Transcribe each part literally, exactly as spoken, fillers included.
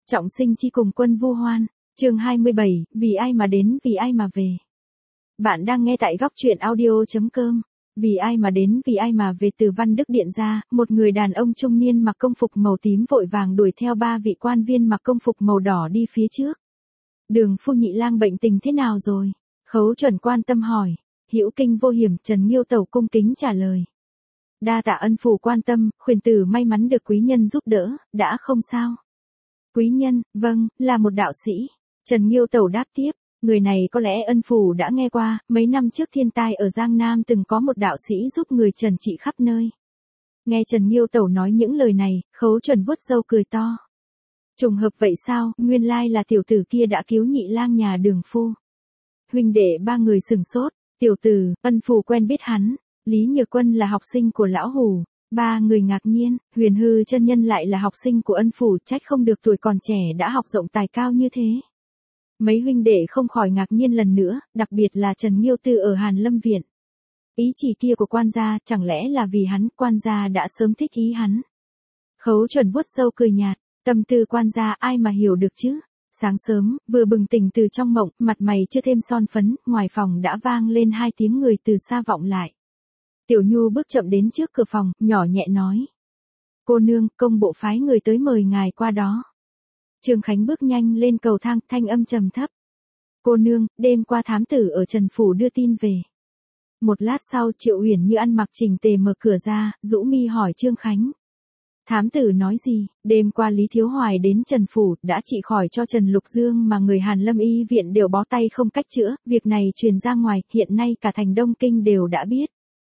Trọng sinh chi cùng quân vu hoan, chương hai mươi bảy, vì ai mà đến vì ai mà về. Bạn đang nghe tại góc truyện audio.com. Vì ai mà đến vì ai mà về từ Văn Đức Điện ra, một người đàn ông trung niên mặc công phục màu tím vội vàng đuổi theo ba vị quan viên mặc công phục màu đỏ đi phía trước. Đường phu nhị lang bệnh tình thế nào rồi? Khấu Chuẩn quan tâm hỏi. Hữu kinh vô hiểm, Trần Nghiêu Tẩu cung kính trả lời. Đa tạ ân phù quan tâm, khuyển tử may mắn được quý nhân giúp đỡ, đã không sao. Quý nhân, vâng, là một đạo sĩ. Trần Nghiêu Tẩu đáp tiếp, người này có lẽ ân phù đã nghe qua, mấy năm trước thiên tai ở Giang Nam từng có một đạo sĩ giúp người trần trị khắp nơi. Nghe Trần Nghiêu Tẩu nói những lời này, Khấu Chuẩn vuốt râu cười to. Trùng hợp vậy sao, nguyên lai là tiểu tử kia đã cứu nhị lang nhà Đường phu. Huynh đệ ba người sừng sốt, tiểu tử, ân phù quen biết hắn, Lý Nhược Quân là học sinh của lão Hủ. Ba người ngạc nhiên, Huyền Hư chân nhân lại là học sinh của ân phủ, trách không được tuổi còn trẻ đã học rộng tài cao như thế. Mấy huynh đệ không khỏi ngạc nhiên lần nữa, đặc biệt là Trần Nghiêu Tư ở Hàn Lâm Viện. Ý chỉ kia của quan gia, chẳng lẽ là vì hắn, quan gia đã sớm thích ý hắn. Khấu Chuẩn vuốt râu cười nhạt, tâm tư quan gia ai mà hiểu được chứ. Sáng sớm, vừa bừng tỉnh từ trong mộng, mặt mày chưa thêm son phấn, ngoài phòng đã vang lên hai tiếng người từ xa vọng lại. Tiểu Nhu bước chậm đến trước cửa phòng, nhỏ nhẹ nói. Cô nương, công bộ phái người tới mời ngài qua đó. Trương Khánh bước nhanh lên cầu thang, thanh âm trầm thấp. Cô nương, đêm qua thám tử ở Trần Phủ đưa tin về. Một lát sau Triệu Uyển Như ăn mặc chỉnh tề mở cửa ra, rũ mi hỏi Trương Khánh. Thám tử nói gì? Đêm qua Lý Thiếu Hoài đến Trần Phủ, đã trị khỏi cho Trần Lục Dương mà người Hàn Lâm y viện đều bó tay không cách chữa, việc này truyền ra ngoài, hiện nay cả thành Đông Kinh đều đã biết.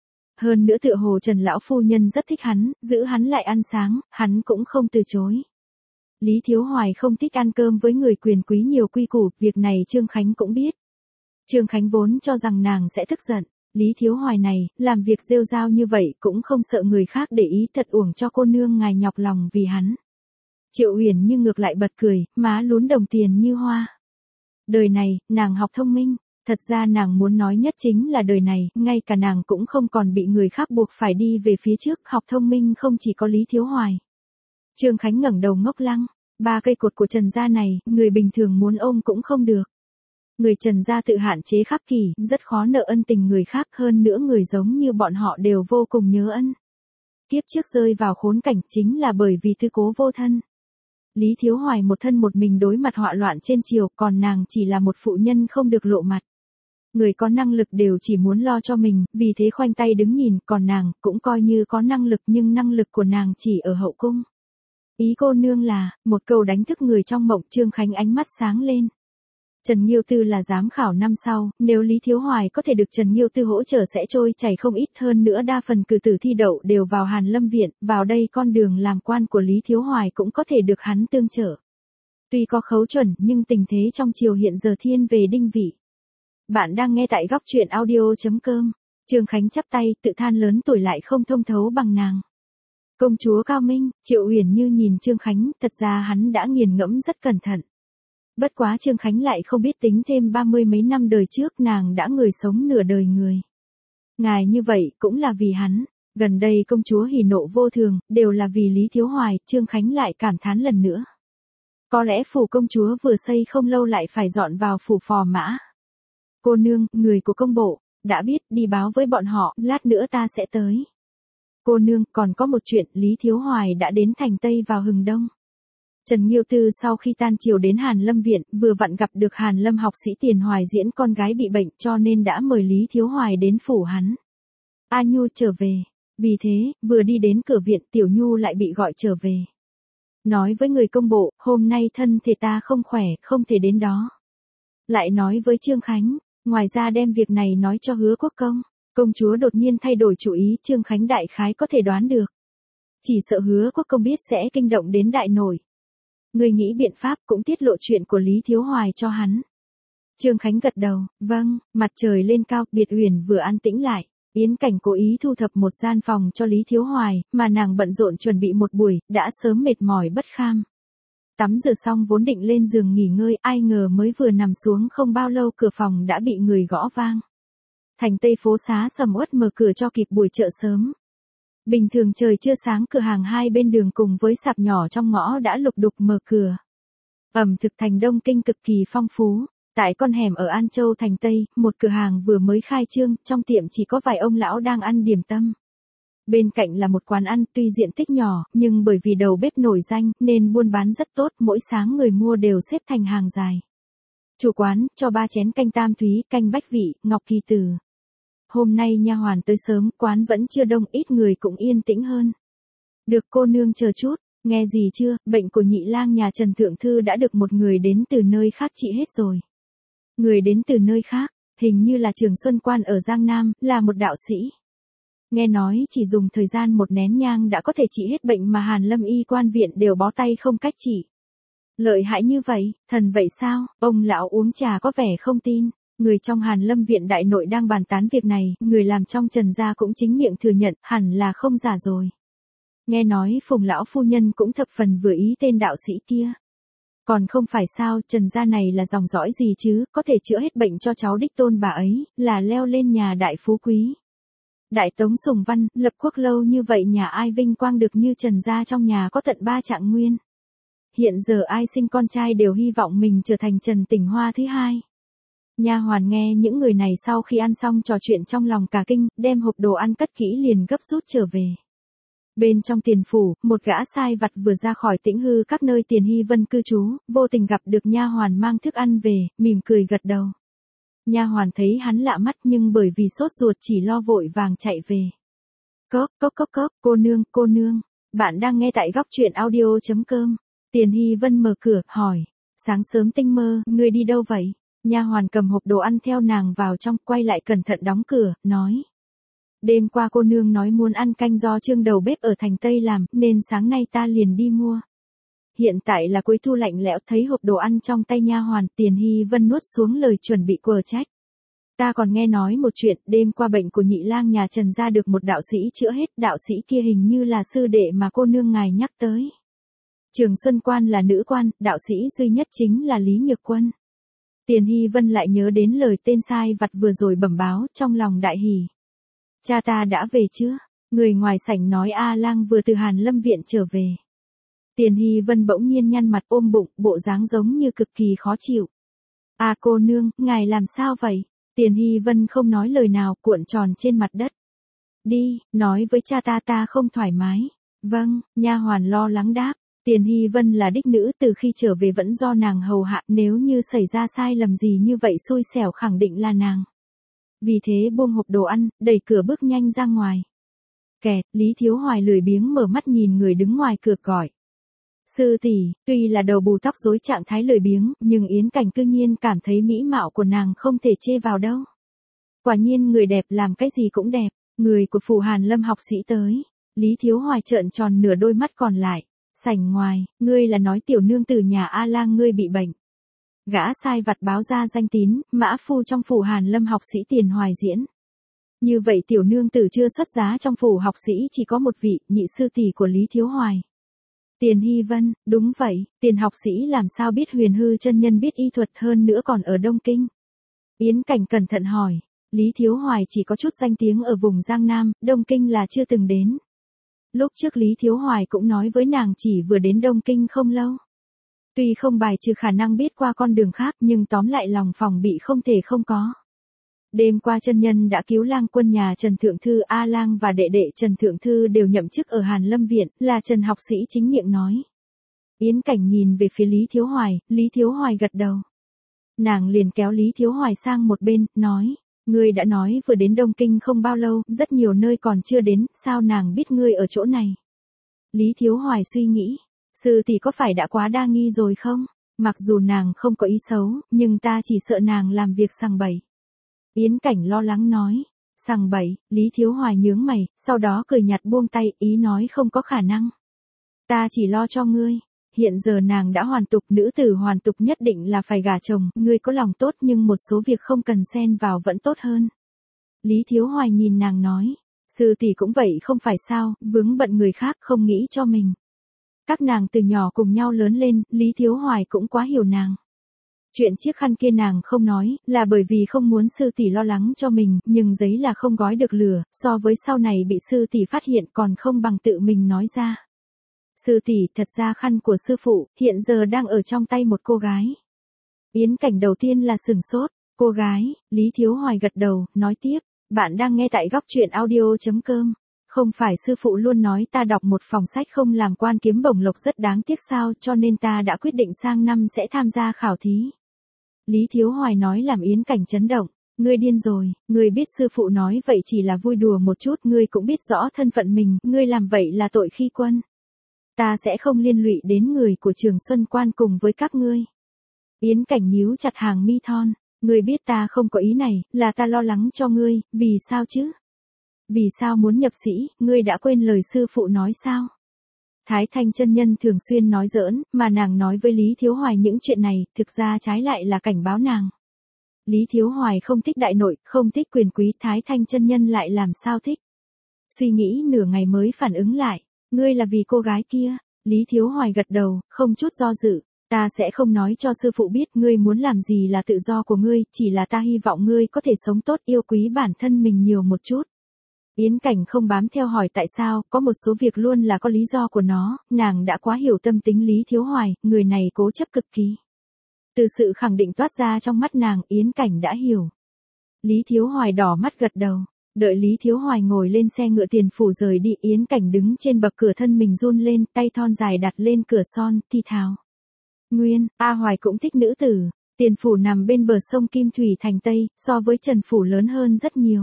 Hơn nữa tựa hồ Trần lão phu nhân rất thích hắn, giữ hắn lại ăn sáng, hắn cũng không từ chối. Lý Thiếu Hoài không thích ăn cơm với người quyền quý nhiều quy củ, việc này Trương Khánh cũng biết. Trương Khánh vốn cho rằng nàng sẽ tức giận, Lý Thiếu Hoài này, làm việc rêu rao như vậy cũng không sợ người khác để ý, thật uổng cho cô nương ngài nhọc lòng vì hắn. Triệu Uyển Như ngược lại bật cười, má lún đồng tiền như hoa. Đời này, nàng học thông minh. Thật ra nàng muốn nói nhất chính là đời này, ngay cả nàng cũng không còn bị người khác buộc phải đi về phía trước, học thông minh không chỉ có Lý Thiếu Hoài. Trương Khánh ngẩng đầu ngốc lăng, ba cây cột của Trần gia này, người bình thường muốn ôm cũng không được. Người Trần gia tự hạn chế khắc kỷ, rất khó nợ ân tình người khác, hơn nữa người giống như bọn họ đều vô cùng nhớ ân. Kiếp trước rơi vào khốn cảnh chính là bởi vì tư cố vô thân. Lý Thiếu Hoài một thân một mình đối mặt họa loạn trên triều, còn nàng chỉ là một phụ nhân không được lộ mặt. Người có năng lực đều chỉ muốn lo cho mình, vì thế khoanh tay đứng nhìn, còn nàng, cũng coi như có năng lực nhưng năng lực của nàng chỉ ở hậu cung. Ý cô nương là, một câu đánh thức người trong mộng. Trương Khánh ánh mắt sáng lên. Trần Nghiêu Tư là giám khảo năm sau, nếu Lý Thiếu Hoài có thể được Trần Nghiêu Tư hỗ trợ sẽ trôi chảy không ít, hơn nữa đa phần cử tử thi đậu đều vào Hàn Lâm Viện, vào đây con đường làm quan của Lý Thiếu Hoài cũng có thể được hắn tương trợ. Tuy có Khấu Chuẩn nhưng tình thế trong triều hiện giờ thiên về đinh vị. Bạn đang nghe tại góc truyện audio.com. Trương Khánh chắp tay, tự than lớn tuổi lại không thông thấu bằng nàng. Công chúa cao minh, Triệu Uyển Như nhìn Trương Khánh, thật ra hắn đã nghiền ngẫm rất cẩn thận. Bất quá Trương Khánh lại không biết tính thêm ba mươi mấy năm đời trước nàng đã người sống nửa đời người. Ngài như vậy cũng là vì hắn, gần đây công chúa hỉ nộ vô thường, đều là vì Lý Thiếu Hoài. Trương Khánh lại cảm thán lần nữa. Có lẽ phủ công chúa vừa xây không lâu lại phải dọn vào phủ phò mã. Cô nương, người của công bộ, đã biết, đi báo với bọn họ, lát nữa ta sẽ tới. Cô nương, còn có một chuyện, Lý Thiếu Hoài đã đến thành Tây vào hừng đông. Trần Nghiêu Tư sau khi tan chiều đến Hàn Lâm Viện, vừa vặn gặp được Hàn Lâm học sĩ Tiền Hoài diễn con gái bị bệnh, cho nên đã mời Lý Thiếu Hoài đến phủ hắn. A Nhu trở về. Vì thế, vừa đi đến cửa viện, Tiểu Nhu lại bị gọi trở về. Nói với người công bộ, hôm nay thân thể ta không khỏe, không thể đến đó. Lại nói với Trương Khánh, ngoài ra đem việc này nói cho Hứa Quốc Công. Công chúa đột nhiên thay đổi chủ ý, Trương Khánh đại khái có thể đoán được. Chỉ sợ Hứa Quốc Công biết sẽ kinh động đến đại nổi. Người nghĩ biện pháp cũng tiết lộ chuyện của Lý Thiếu Hoài cho hắn. Trương Khánh gật đầu, vâng. Mặt trời lên cao, Biệt Uyển vừa an tĩnh lại. Yến Cảnh cố ý thu thập một gian phòng cho Lý Thiếu Hoài, mà nàng bận rộn chuẩn bị một buổi, đã sớm mệt mỏi bất kham. Tắm rửa xong vốn định lên giường nghỉ ngơi, ai ngờ mới vừa nằm xuống không bao lâu cửa phòng đã bị người gõ vang. Thành Tây phố xá sầm uất mở cửa cho kịp buổi chợ sớm. Bình thường trời chưa sáng cửa hàng hai bên đường cùng với sạp nhỏ trong ngõ đã lục đục mở cửa. Ẩm thực thành Đông Kinh cực kỳ phong phú. Tại con hẻm ở An Châu thành Tây, một cửa hàng vừa mới khai trương, trong tiệm chỉ có vài ông lão đang ăn điểm tâm. Bên cạnh là một quán ăn tuy diện tích nhỏ, nhưng bởi vì đầu bếp nổi danh nên buôn bán rất tốt, mỗi sáng người mua đều xếp thành hàng dài. Chủ quán cho ba chén canh tam thúy, canh bách vị, ngọc kỳ tử. Hôm nay nha hoàn tới sớm, quán vẫn chưa đông, ít người cũng yên tĩnh hơn. Được cô nương chờ chút, nghe gì chưa, bệnh của nhị lang nhà Trần Thượng Thư đã được một người đến từ nơi khác trị hết rồi. Người đến từ nơi khác, hình như là Trường Xuân Quan ở Giang Nam, là một đạo sĩ. Nghe nói chỉ dùng thời gian một nén nhang đã có thể trị hết bệnh mà Hàn Lâm y quan viện đều bó tay không cách trị. Lợi hại như vậy, thần vậy sao? Ông lão uống trà có vẻ không tin. Người trong Hàn Lâm viện đại nội đang bàn tán việc này, người làm trong Trần gia cũng chính miệng thừa nhận, hẳn là không giả rồi. Nghe nói Phùng lão phu nhân cũng thập phần vừa ý tên đạo sĩ kia. Còn không phải sao, Trần gia này là dòng dõi gì chứ, có thể chữa hết bệnh cho cháu đích tôn bà ấy, là leo lên nhà đại phú quý. Đại Tống Sùng Văn, lập quốc lâu như vậy nhà ai vinh quang được như Trần gia trong nhà có tận ba trạng nguyên. Hiện giờ ai sinh con trai đều hy vọng mình trở thành Trần Tỉnh Hoa thứ hai. Nha hoàn nghe những người này sau khi ăn xong trò chuyện trong lòng cả kinh, đem hộp đồ ăn cất kỹ liền gấp rút trở về. Bên trong tiền phủ, một gã sai vặt vừa ra khỏi Tĩnh Hư các nơi Tiền Hy Vân cư trú, vô tình gặp được nha hoàn mang thức ăn về, mỉm cười gật đầu. Nha hoàn thấy hắn lạ mắt nhưng bởi vì sốt ruột chỉ lo vội vàng chạy về. Cốc cốc cốc cốc, cô nương, cô nương, bạn đang nghe tại góc truyện audio chấm com. Tiền Hy Vân mở cửa, hỏi, sáng sớm tinh mơ, ngươi đi đâu vậy? Nha hoàn cầm hộp đồ ăn theo nàng vào trong, quay lại cẩn thận đóng cửa, nói. Đêm qua cô nương nói muốn ăn canh do Trương đầu bếp ở thành Tây làm, nên sáng nay ta liền đi mua. Hiện tại là cuối thu lạnh lẽo, thấy hộp đồ ăn trong tay nha hoàn, Tiền Hy Vân nuốt xuống lời chuẩn bị quờ trách. Ta còn nghe nói một chuyện, đêm qua bệnh của nhị lang nhà Trần gia được một đạo sĩ chữa hết, đạo sĩ kia hình như là sư đệ mà cô nương ngài nhắc tới. Trường Xuân Quan là nữ quan, đạo sĩ duy nhất chính là Lý Nhược Quân. Tiền Hy Vân lại nhớ đến lời tên sai vặt vừa rồi bẩm báo, trong lòng đại hỉ. Cha ta đã về chưa? Người ngoài sảnh nói A Lang vừa từ Hàn Lâm viện trở về. Tiền Hy Vân bỗng nhiên nhăn mặt ôm bụng, bộ dáng giống như cực kỳ khó chịu. À cô nương, ngài làm sao vậy? Tiền Hy Vân không nói lời nào, cuộn tròn trên mặt đất. Đi, nói với cha ta ta không thoải mái. Vâng, nha hoàn lo lắng đáp. Tiền Hy Vân là đích nữ, từ khi trở về vẫn do nàng hầu hạ, nếu như xảy ra sai lầm gì như vậy xui xẻo khẳng định là nàng. Vì thế buông hộp đồ ăn, đẩy cửa bước nhanh ra ngoài. Kẹt, Lý Thiếu Hoài lười biếng mở mắt nhìn người đứng ngoài cửa gọi. Sư tỷ, tuy là đầu bù tóc rối trạng thái lười biếng, nhưng Yến Cảnh cư nhiên cảm thấy mỹ mạo của nàng không thể chê vào đâu. Quả nhiên người đẹp làm cái gì cũng đẹp, người của phủ Hàn Lâm học sĩ tới. Lý Thiếu Hoài trợn tròn nửa đôi mắt còn lại. Sảnh ngoài, ngươi là nói tiểu nương tử nhà A Lang ngươi bị bệnh. Gã sai vặt báo ra danh tín, mã phu trong phủ Hàn Lâm học sĩ Tiền Hoài Diễn. Như vậy tiểu nương tử chưa xuất giá trong phủ học sĩ chỉ có một vị, nhị sư tỷ của Lý Thiếu Hoài. Tiền Hy Vân, đúng vậy, Tiền học sĩ làm sao biết Huyền Hư chân nhân biết y thuật hơn nữa còn ở Đông Kinh. Yến Cảnh cẩn thận hỏi, Lý Thiếu Hoài chỉ có chút danh tiếng ở vùng Giang Nam, Đông Kinh là chưa từng đến. Lúc trước Lý Thiếu Hoài cũng nói với nàng chỉ vừa đến Đông Kinh không lâu. Tuy không bài trừ khả năng biết qua con đường khác nhưng tóm lại lòng phòng bị không thể không có. Đêm qua chân nhân đã cứu lang quân nhà Trần Thượng Thư A Lang và đệ đệ Trần Thượng Thư đều nhậm chức ở Hàn Lâm Viện, là Trần học sĩ chính miệng nói. Yến Cảnh nhìn về phía Lý Thiếu Hoài, Lý Thiếu Hoài gật đầu. Nàng liền kéo Lý Thiếu Hoài sang một bên, nói, ngươi đã nói vừa đến Đông Kinh không bao lâu, rất nhiều nơi còn chưa đến, sao nàng biết ngươi ở chỗ này? Lý Thiếu Hoài suy nghĩ, sư tỷ có phải đã quá đa nghi rồi không? Mặc dù nàng không có ý xấu, nhưng ta chỉ sợ nàng làm việc sằng bậy. Yến Cảnh lo lắng nói, sằng bậy, Lý Thiếu Hoài nhướng mày, sau đó cười nhạt buông tay, ý nói không có khả năng. Ta chỉ lo cho ngươi, hiện giờ nàng đã hoàn tục, nữ tử hoàn tục nhất định là phải gả chồng, ngươi có lòng tốt nhưng một số việc không cần xen vào vẫn tốt hơn. Lý Thiếu Hoài nhìn nàng nói, sư tỷ cũng vậy không phải sao, vướng bận người khác không nghĩ cho mình. Các nàng từ nhỏ cùng nhau lớn lên, Lý Thiếu Hoài cũng quá hiểu nàng. Chuyện chiếc khăn kia nàng không nói, là bởi vì không muốn sư tỷ lo lắng cho mình, nhưng giấy là không gói được lửa, so với sau này bị sư tỷ phát hiện còn không bằng tự mình nói ra. Sư tỷ, thật ra khăn của sư phụ, hiện giờ đang ở trong tay một cô gái. Yến Cảnh đầu tiên là sửng sốt, cô gái, Lý Thiếu Hoài gật đầu, nói tiếp, bạn đang nghe tại góc truyện audio.com. Không phải sư phụ luôn nói ta đọc một phòng sách không làm quan kiếm bổng lộc rất đáng tiếc sao, cho nên ta đã quyết định sang năm sẽ tham gia khảo thí. Lý Thiếu Hoài nói làm Yến Cảnh chấn động, ngươi điên rồi, ngươi biết sư phụ nói vậy chỉ là vui đùa một chút, ngươi cũng biết rõ thân phận mình, ngươi làm vậy là tội khi quân. Ta sẽ không liên lụy đến người của Trường Xuân Quan cùng với các ngươi. Yến Cảnh nhíu chặt hàng mi thon, ngươi biết ta không có ý này, là ta lo lắng cho ngươi, vì sao chứ? Vì sao muốn nhập sĩ, ngươi đã quên lời sư phụ nói sao? Thái Thanh chân nhân thường xuyên nói giỡn, mà nàng nói với Lý Thiếu Hoài những chuyện này, thực ra trái lại là cảnh báo nàng. Lý Thiếu Hoài không thích đại nội, không thích quyền quý, Thái Thanh chân nhân lại làm sao thích? Suy nghĩ nửa ngày mới phản ứng lại, ngươi là vì cô gái kia. Lý Thiếu Hoài gật đầu, không chút do dự. Ta sẽ không nói cho sư phụ biết, ngươi muốn làm gì là tự do của ngươi, chỉ là ta hy vọng ngươi có thể sống tốt, yêu quý bản thân mình nhiều một chút. Yến Cảnh không bám theo hỏi tại sao, có một số việc luôn là có lý do của nó, nàng đã quá hiểu tâm tính Lý Thiếu Hoài, người này cố chấp cực kỳ. Từ sự khẳng định toát ra trong mắt nàng, Yến Cảnh đã hiểu. Lý Thiếu Hoài đỏ mắt gật đầu, đợi Lý Thiếu Hoài ngồi lên xe ngựa Tiền Phủ rời đi, Yến Cảnh đứng trên bậc cửa thân mình run lên, tay thon dài đặt lên cửa son, thi thào. Nguyên, A Hoài cũng thích nữ tử, Tiền Phủ nằm bên bờ sông Kim Thủy thành Tây, so với Trần Phủ lớn hơn rất nhiều.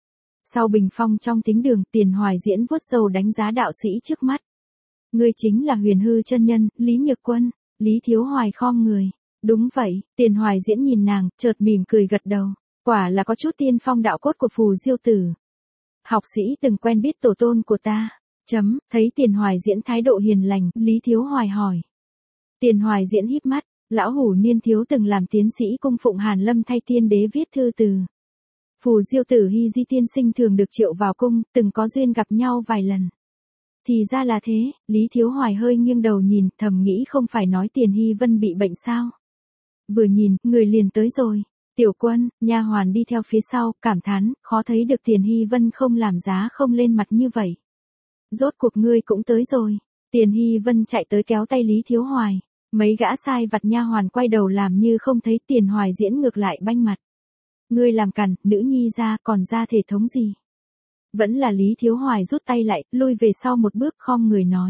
Sau bình phong trong thính đường, Tiền Hoài Diễn vuốt râu đánh giá đạo sĩ trước mắt. Ngươi chính là Huyền Hư chân nhân, Lý Nhược Quân. Lý Thiếu Hoài khom người. Đúng vậy, Tiền Hoài Diễn nhìn nàng, chợt mỉm cười gật đầu. Quả là có chút tiên phong đạo cốt của phù diêu tử. Học sĩ từng quen biết tổ tôn của ta. Chấm, thấy Tiền Hoài Diễn thái độ hiền lành, Lý Thiếu Hoài hỏi. Tiền Hoài Diễn híp mắt, lão hủ niên thiếu từng làm tiến sĩ cung phụng Hàn Lâm thay tiên đế viết thư từ. Phù diêu tử Hy Di tiên sinh thường được triệu vào cung, từng có duyên gặp nhau vài lần. Thì ra là thế, Lý Thiếu Hoài hơi nghiêng đầu nhìn, thầm nghĩ không phải nói Tiền Hy Vân bị bệnh sao. Vừa nhìn, người liền tới rồi. Tiểu Quân, nha hoàn đi theo phía sau, cảm thán, khó thấy được Tiền Hy Vân không làm giá không lên mặt như vậy. Rốt cuộc ngươi cũng tới rồi. Tiền Hy Vân chạy tới kéo tay Lý Thiếu Hoài. Mấy gã sai vặt nha hoàn quay đầu làm như không thấy, Tiền Hoài Diễn ngược lại banh mặt. Ngươi làm cằn, nữ nhi ra, còn ra thể thống gì? Vẫn là Lý Thiếu Hoài rút tay lại, lui về sau một bước, khom người nói.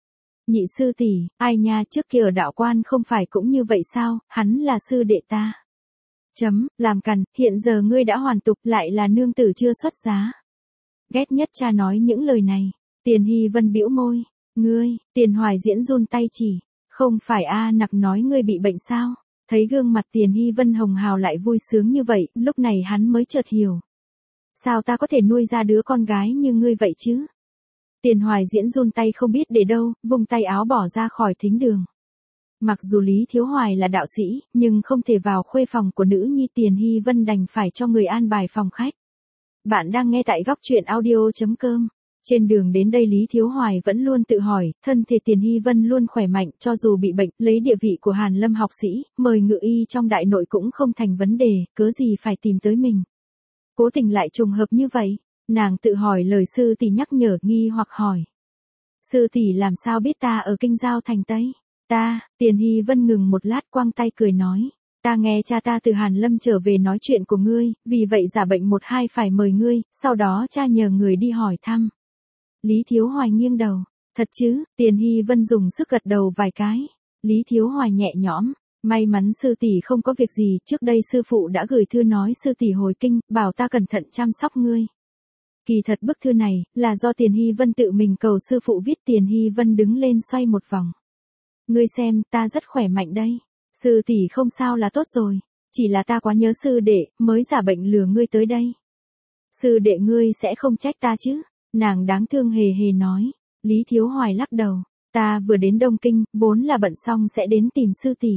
Nhị sư tỷ, ai nha, trước kia ở đạo quan không phải cũng như vậy sao, hắn là sư đệ ta. Chấm, làm cằn, hiện giờ ngươi đã hoàn tục, lại là nương tử chưa xuất giá. Ghét nhất cha nói những lời này. Tiền Hy Vân bĩu môi. Ngươi, Tiền Hoài Diễn run tay chỉ. Không phải A Nặc nói ngươi bị bệnh sao? Thấy gương mặt Tiền Hy Vân hồng hào lại vui sướng như vậy, lúc này hắn mới chợt hiểu. Sao ta có thể nuôi ra đứa con gái như ngươi vậy chứ? Tiền Hoài Diễn run tay không biết để đâu, vùng tay áo bỏ ra khỏi thính đường. Mặc dù Lý Thiếu Hoài là đạo sĩ, nhưng không thể vào khuê phòng của nữ nhi, Tiền Hy Vân đành phải cho người an bài phòng khách. Bạn đang nghe tại góc truyện audio.com. Trên đường đến đây Lý Thiếu Hoài vẫn luôn tự hỏi, thân thể Tiền Hy Vân luôn khỏe mạnh, cho dù bị bệnh, lấy địa vị của Hàn Lâm học sĩ, mời ngự y trong đại nội cũng không thành vấn đề, cớ gì phải tìm tới mình. Cố tình lại trùng hợp như vậy, nàng tự hỏi lời sư tỷ nhắc nhở, nghi hoặc hỏi. Sư tỷ làm sao biết ta ở Kinh Giao thành Tây? Ta, Tiền Hy Vân ngừng một lát quăng tay cười nói. Ta nghe cha ta từ Hàn Lâm trở về nói chuyện của ngươi, vì vậy giả bệnh một hai phải mời ngươi, sau đó cha nhờ người đi hỏi thăm. Lý Thiếu Hoài nghiêng đầu. Thật chứ? Tiền Hy Vân dùng sức gật đầu vài cái. Lý Thiếu Hoài nhẹ nhõm. May mắn sư tỷ không có việc gì, trước đây sư phụ đã gửi thư nói sư tỷ hồi kinh, bảo ta cẩn thận chăm sóc ngươi. Kỳ thật bức thư này, là do Tiền Hy Vân tự mình cầu sư phụ viết. Tiền Hy Vân đứng lên xoay một vòng. Ngươi xem, ta rất khỏe mạnh đây. Sư tỷ không sao là tốt rồi. Chỉ là ta quá nhớ sư đệ, mới giả bệnh lừa ngươi tới đây. Sư đệ ngươi sẽ không trách ta chứ? Nàng đáng thương hề hề nói. Lý Thiếu Hoài lắc đầu. Ta vừa đến Đông Kinh, vốn là bận xong sẽ đến tìm sư tỷ.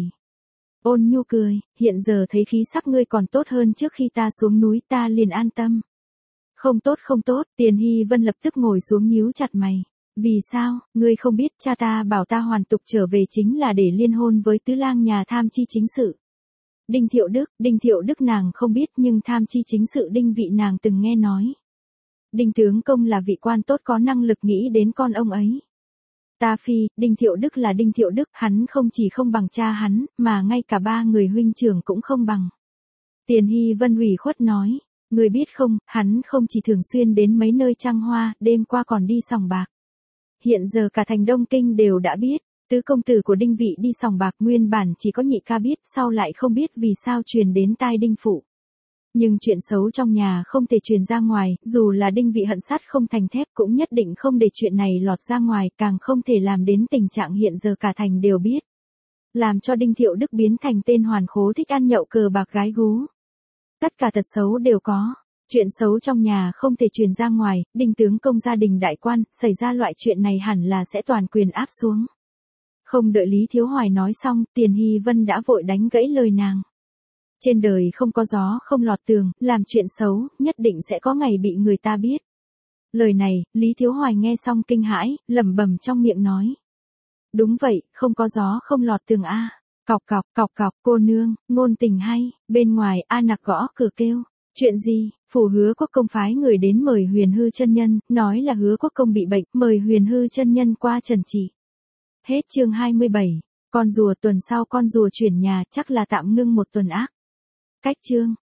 Ôn Nhu cười, hiện giờ thấy khí sắc ngươi còn tốt hơn trước khi ta xuống núi, ta liền an tâm. Không tốt không tốt, Tiền Hy Vân lập tức ngồi xuống nhíu chặt mày. Vì sao, ngươi không biết cha ta bảo ta hoàn tục trở về chính là để liên hôn với tứ lang nhà tham chi chính sự. Đinh Thiệu Đức, Đinh Thiệu Đức nàng không biết nhưng tham chi chính sự Đinh vị nàng từng nghe nói. Đinh tướng công là vị quan tốt có năng lực, nghĩ đến con ông ấy. Ta phi, Đinh Thiệu Đức là Đinh Thiệu Đức, hắn không chỉ không bằng cha hắn, mà ngay cả ba người huynh trưởng cũng không bằng. Tiền Hy Vân ủy khuất nói, người biết không, hắn không chỉ thường xuyên đến mấy nơi trăng hoa, đêm qua còn đi sòng bạc. Hiện giờ cả thành Đông Kinh đều đã biết, tứ công tử của Đinh Vị đi sòng bạc nguyên bản chỉ có nhị ca biết, sau lại không biết vì sao truyền đến tai Đinh Phụ. Nhưng chuyện xấu trong nhà không thể truyền ra ngoài, dù là Đinh Vị hận sắt không thành thép cũng nhất định không để chuyện này lọt ra ngoài, càng không thể làm đến tình trạng hiện giờ cả thành đều biết. Làm cho Đinh Thiệu Đức biến thành tên hoàn khố thích ăn nhậu cờ bạc gái gú. Tất cả tật xấu đều có. Chuyện xấu trong nhà không thể truyền ra ngoài, Đinh tướng công gia đình đại quan, xảy ra loại chuyện này hẳn là sẽ toàn quyền áp xuống. Không đợi Lý Thiếu Hoài nói xong, Tiền Hy Vân đã vội đánh gãy lời nàng. Trên đời không có gió không lọt tường, làm chuyện xấu, nhất định sẽ có ngày bị người ta biết. Lời này, Lý Thiếu Hoài nghe xong kinh hãi, lẩm bẩm trong miệng nói. Đúng vậy, không có gió không lọt tường a. Cọc cọc, cọc cọc, cô nương, ngôn tình hay, bên ngoài A Nặc gõ cửa kêu. Chuyện gì? Phủ Hứa Quốc công phái người đến mời Huyền Hư chân nhân, nói là Hứa Quốc công bị bệnh, mời Huyền Hư chân nhân qua trần trị. Hết chương hai mươi bảy, con rùa tuần sau con rùa chuyển nhà chắc là tạm ngưng một tuần ác. Cách chương.